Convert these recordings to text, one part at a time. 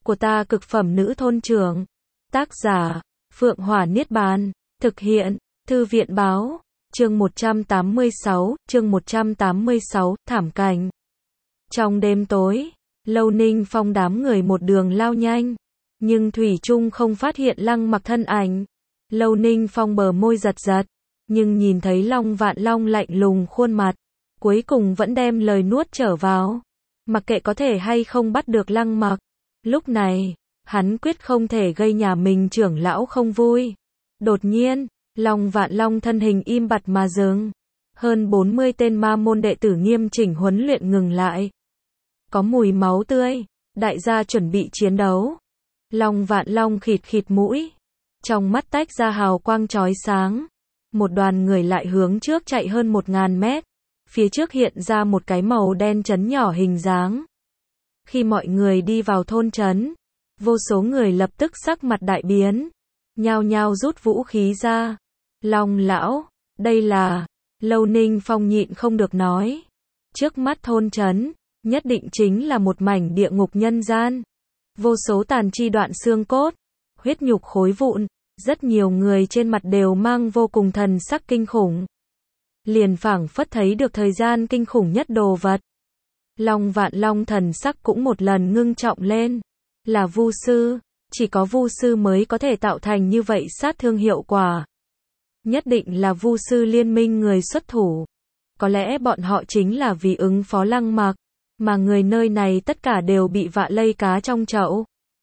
của ta cực phẩm nữ thôn trưởng. Tác giả, Phượng Hỏa Niết Bàn. Thực hiện, Thư viện Báo. Chương 186, thảm cảnh. Trong đêm tối, Lâu Ninh Phong đám người một đường lao nhanh, nhưng thủy chung không phát hiện Lăng Mặc thân ảnh. Lâu Ninh Phong bờ môi giật giật, nhưng nhìn thấy Long Vạn Long lạnh lùng khuôn mặt, cuối cùng vẫn đem lời nuốt trở vào. Mặc kệ có thể hay không bắt được Lăng Mặc, lúc này, hắn quyết không thể gây nhà mình trưởng lão không vui. Đột nhiên, Long Vạn Long thân hình im bặt mà dừng. Hơn 40 tên ma môn đệ tử nghiêm chỉnh huấn luyện ngừng lại. Có mùi máu tươi, đại gia chuẩn bị chiến đấu. Long Vạn Long khịt khịt mũi, trong mắt tách ra hào quang chói sáng. Một đoàn người lại hướng trước chạy hơn 1000 mét. Phía trước hiện ra một cái màu đen trấn nhỏ hình dáng. Khi mọi người đi vào thôn trấn, vô số người lập tức sắc mặt đại biến, nhao nhao rút vũ khí ra. Long lão, đây là... Lâu Ninh Phong nhịn không được nói. Trước mắt thôn trấn, nhất định chính là một mảnh địa ngục nhân gian. Vô số tàn chi đoạn xương cốt, huyết nhục khối vụn, rất nhiều người trên mặt đều mang vô cùng thần sắc kinh khủng. Liền phảng phất thấy được thời gian kinh khủng nhất đồ vật. Long Vạn Long thần sắc cũng một lần ngưng trọng lên. Là vu sư, chỉ có vu sư mới có thể tạo thành như vậy sát thương hiệu quả. Nhất định là vu sư liên minh người xuất thủ. Có lẽ bọn họ chính là vì ứng phó Lăng Mặc, mà người nơi này tất cả đều bị vạ lây cá trong chậu.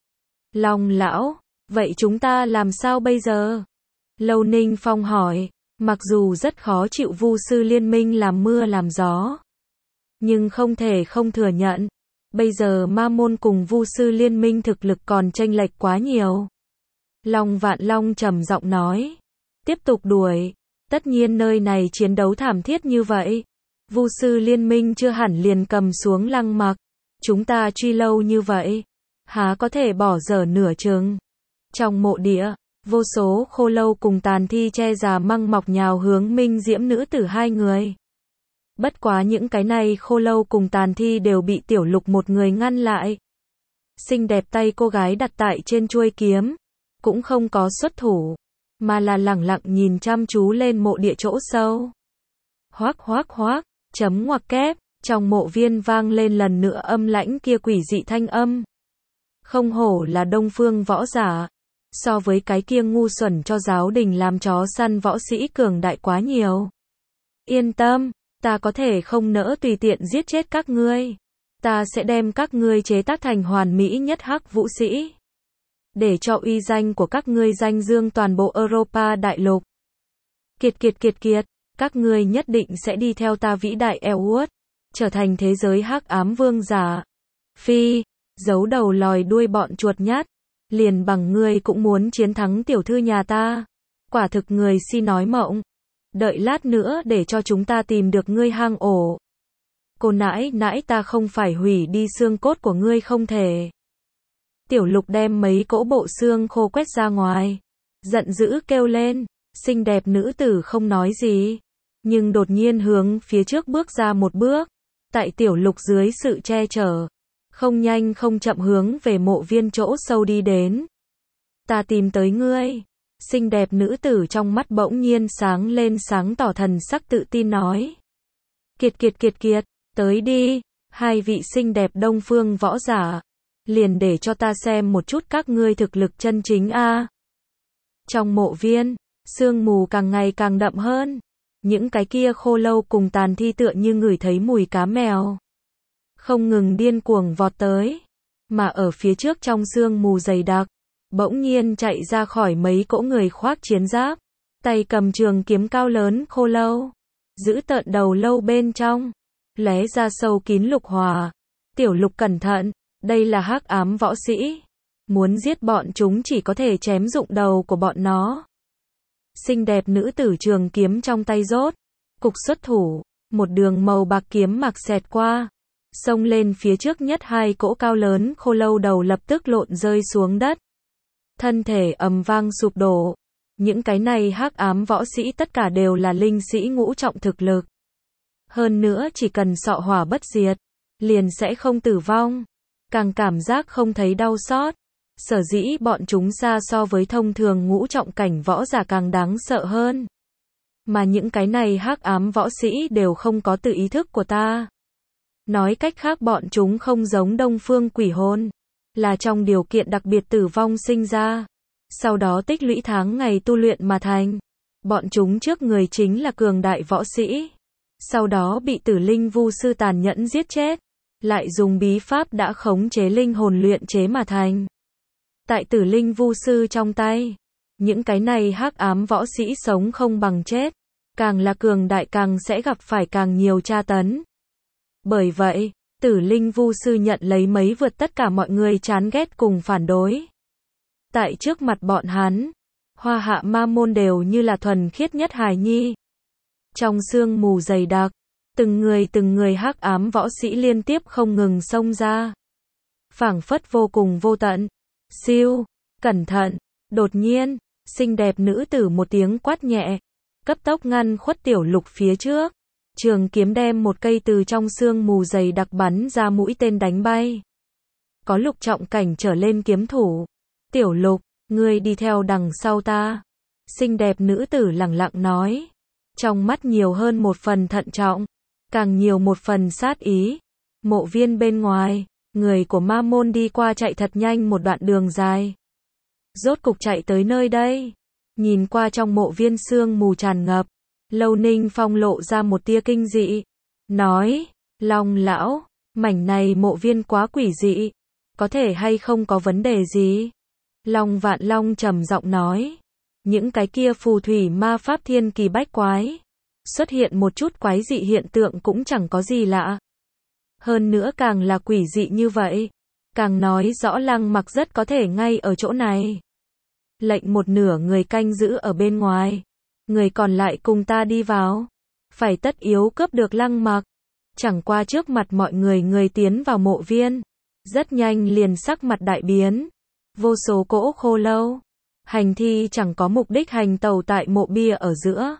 Long lão, vậy chúng ta làm sao bây giờ? Lâu Ninh Phong hỏi, mặc dù rất khó chịu vu sư liên minh làm mưa làm gió, nhưng không thể không thừa nhận, bây giờ ma môn cùng vu sư liên minh thực lực còn chênh lệch quá nhiều. Long Vạn Long trầm giọng nói, tiếp tục đuổi, tất nhiên nơi này chiến đấu thảm thiết như vậy, vu sư liên minh chưa hẳn liền cầm xuống Lăng Mặc, chúng ta truy lâu như vậy, há có thể bỏ dở nửa chừng. Trong mộ địa, vô số khô lâu cùng tàn thi che già măng mọc nhào hướng Minh Diễm nữ tử hai người. Bất quá những cái này khô lâu cùng tàn thi đều bị Tiểu Lục một người ngăn lại. Xinh đẹp tay cô gái đặt tại trên chuôi kiếm, cũng không có xuất thủ, mà là lẳng lặng nhìn chăm chú lên mộ địa chỗ sâu. Hoác hoác hoác, chấm ngoặc kép, trong mộ viên vang lên lần nữa âm lãnh kia quỷ dị thanh âm. Không hổ là Đông Phương võ giả, so với cái kia ngu xuẩn cho giáo đình làm chó săn võ sĩ cường đại quá nhiều. Yên tâm, ta có thể không nỡ tùy tiện giết chết các ngươi. Ta sẽ đem các ngươi chế tác thành hoàn mỹ nhất hắc vũ sĩ, để cho uy danh của các ngươi danh dương toàn bộ Europa đại lục. Kiệt kiệt kiệt kiệt, các ngươi nhất định sẽ đi theo ta vĩ đại Elwood, trở thành thế giới hắc ám vương giả. Phi, giấu đầu lòi đuôi bọn chuột nhát, liền bằng ngươi cũng muốn chiến thắng tiểu thư nhà ta. Quả thực người si nói mộng. Đợi lát nữa để cho chúng ta tìm được ngươi hang ổ. Cô nãi nãi ta không phải hủy đi xương cốt của ngươi không thể. Tiểu Lục đem mấy cỗ bộ xương khô quét ra ngoài, giận dữ kêu lên. Xinh đẹp nữ tử không nói gì, nhưng đột nhiên hướng phía trước bước ra một bước. Tại Tiểu Lục dưới sự che chở, không nhanh không chậm hướng về mộ viên chỗ sâu đi đến. Ta tìm tới ngươi. Xinh đẹp nữ tử trong mắt bỗng nhiên sáng lên sáng tỏ thần sắc tự tin nói. Kiệt kiệt kiệt kiệt, tới đi, hai vị xinh đẹp Đông Phương võ giả. Liền để cho ta xem một chút các ngươi thực lực chân chính a. Trong mộ viên, sương mù càng ngày càng đậm hơn. Những cái kia khô lâu cùng tàn thi tựa như ngửi thấy mùi cá mèo, không ngừng điên cuồng vọt tới. Mà ở phía trước trong sương mù dày đặc, bỗng nhiên chạy ra khỏi mấy cỗ người khoác chiến giáp, tay cầm trường kiếm cao lớn khô lâu, giữ tợn đầu lâu bên trong, lóe ra sâu kín lục hỏa. Tiểu Lục cẩn thận, đây là hắc ám võ sĩ, muốn giết bọn chúng chỉ có thể chém dụng đầu của bọn nó. Xinh đẹp nữ tử trường kiếm trong tay rốt cục xuất thủ, một đường màu bạc kiếm mặc xẹt qua, xông lên phía trước nhất hai cỗ cao lớn khô lâu đầu lập tức lộn rơi xuống đất. Thân thể ầm vang sụp đổ. Những cái này hắc ám võ sĩ tất cả đều là linh sĩ ngũ trọng thực lực. Hơn nữa chỉ cần sọ hỏa bất diệt, liền sẽ không tử vong. càng cảm giác không thấy đau xót. Sở dĩ bọn chúng xa so với thông thường ngũ trọng cảnh võ giả càng đáng sợ hơn. Mà những cái này hắc ám võ sĩ đều không có tự ý thức của ta. Nói cách khác bọn chúng không giống Đông Phương quỷ hồn, là trong điều kiện đặc biệt tử vong sinh ra, sau đó tích lũy tháng ngày tu luyện mà thành. Bọn chúng trước người chính là cường đại võ sĩ, sau đó bị Tử Linh Vu sư tàn nhẫn giết chết, lại dùng bí pháp đã khống chế linh hồn luyện chế mà thành. Tại Tử Linh Vu sư trong tay, những cái này hắc ám võ sĩ sống không bằng chết, càng là cường đại càng sẽ gặp phải càng nhiều tra tấn. Bởi vậy, Tử Linh Vu sư nhận lấy mấy vượt tất cả mọi người chán ghét cùng phản đối. Tại trước mặt bọn hắn, Hoa Hạ Ma môn đều như là thuần khiết nhất hài nhi. Trong sương mù dày đặc, từng người hắc ám võ sĩ liên tiếp không ngừng xông ra. Phảng phất vô cùng vô tận. Siêu, cẩn thận, đột nhiên, xinh đẹp nữ tử một tiếng quát nhẹ, cấp tốc ngăn khuất Tiểu Lục phía trước. Trường kiếm đem một cây từ trong sương mù dày đặc bắn ra mũi tên đánh bay. Có lục trọng cảnh trở lên kiếm thủ. Tiểu Lục, ngươi đi theo đằng sau ta. Xinh đẹp nữ tử lẳng lặng nói. Trong mắt nhiều hơn một phần thận trọng, càng nhiều một phần sát ý. Mộ viên bên ngoài, người của Ma môn đi qua chạy thật nhanh một đoạn đường dài. Rốt cục chạy tới nơi đây. Nhìn qua trong mộ viên sương mù tràn ngập, Lâu Ninh Phong lộ ra một tia kinh dị. Nói, Long lão, mảnh này mộ viên quá quỷ dị. Có thể hay không có vấn đề gì? Long Vạn Long trầm giọng nói. Những cái kia phù thủy ma pháp thiên kỳ bách quái. Xuất hiện một chút quái dị hiện tượng cũng chẳng có gì lạ. Hơn nữa càng là quỷ dị như vậy, càng nói rõ Lăng Mặc rất có thể ngay ở chỗ này. Lệnh một nửa người canh giữ ở bên ngoài. Người còn lại cùng ta đi vào. Phải tất yếu cướp được Lăng Mặc. Chẳng qua trước mặt mọi người tiến vào mộ viên. Rất nhanh liền sắc mặt đại biến. Vô số cỗ khô lâu. Hành thi chẳng có mục đích hành tàu tại mộ bia ở giữa.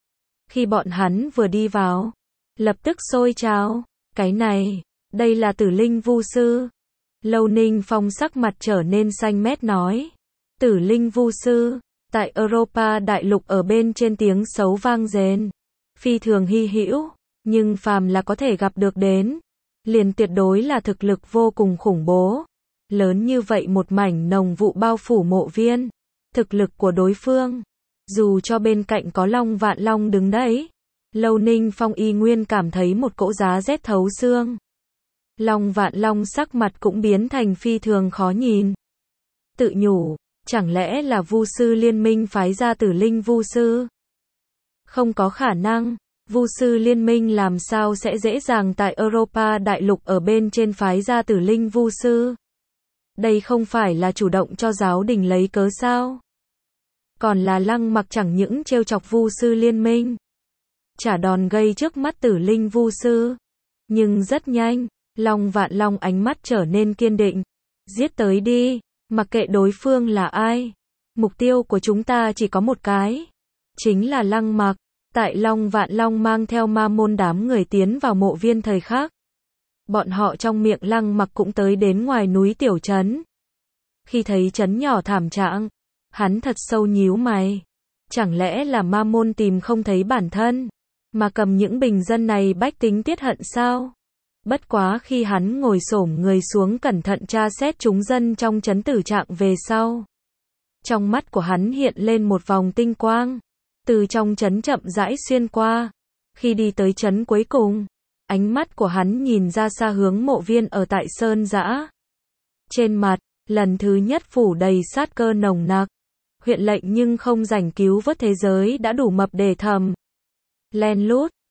Khi bọn hắn vừa đi vào, lập tức sôi trào. Cái này, đây là Tử Linh Vu sư. Lâu Ninh Phong sắc mặt trở nên xanh mét nói. Tử Linh Vu sư, tại Europa đại lục ở bên trên tiếng xấu vang dền. Phi thường hy hữu, nhưng phàm là có thể gặp được đến, liền tuyệt đối là thực lực vô cùng khủng bố. Lớn như vậy một mảnh nồng vụ bao phủ mộ viên. Thực lực của đối phương, dù cho bên cạnh có Long Vạn Long đứng đấy, Lâu Ninh Phong y nguyên cảm thấy một cỗ giá rét thấu xương. Long Vạn Long sắc mặt cũng biến thành phi thường khó nhìn. Tự nhủ, chẳng lẽ là Vu sư liên minh phái ra Tử Linh Vu sư? Không có khả năng, Vu sư liên minh làm sao sẽ dễ dàng tại Europa đại lục ở bên trên phái ra Tử Linh Vu sư? Đây không phải là chủ động cho giáo đình lấy cớ sao? Còn là Lăng Mặc chẳng những trêu chọc Vu sư liên minh, trả đòn gây trước mắt Tử Linh Vu sư. Nhưng rất nhanh, Long Vạn Long ánh mắt trở nên kiên định. Giết tới đi, mặc kệ đối phương là ai. Mục tiêu của chúng ta chỉ có một cái, chính là Lăng Mặc. Tại Long Vạn Long mang theo ma môn đám người tiến vào mộ viên thời khắc, bọn họ trong miệng Lăng Mặc cũng tới đến ngoài núi tiểu trấn. Khi thấy trấn nhỏ thảm trạng, hắn thật sâu nhíu mày. Chẳng lẽ là ma môn tìm không thấy bản thân, mà cầm những bình dân này bách tính tiết hận sao? Bất quá khi hắn ngồi xổm người xuống cẩn thận tra xét chúng dân trong trấn tử trạng về sau, trong mắt của hắn hiện lên một vòng tinh quang. Từ trong trấn chậm rãi xuyên qua. Khi đi tới trấn cuối cùng, ánh mắt của hắn nhìn ra xa hướng mộ viên ở tại Sơn Dã. Trên mặt, lần thứ nhất phủ đầy sát cơ nồng nặc. Huyện lệnh nhưng không rảnh cứu vớt thế giới đã đủ mập để thầm. Len lút,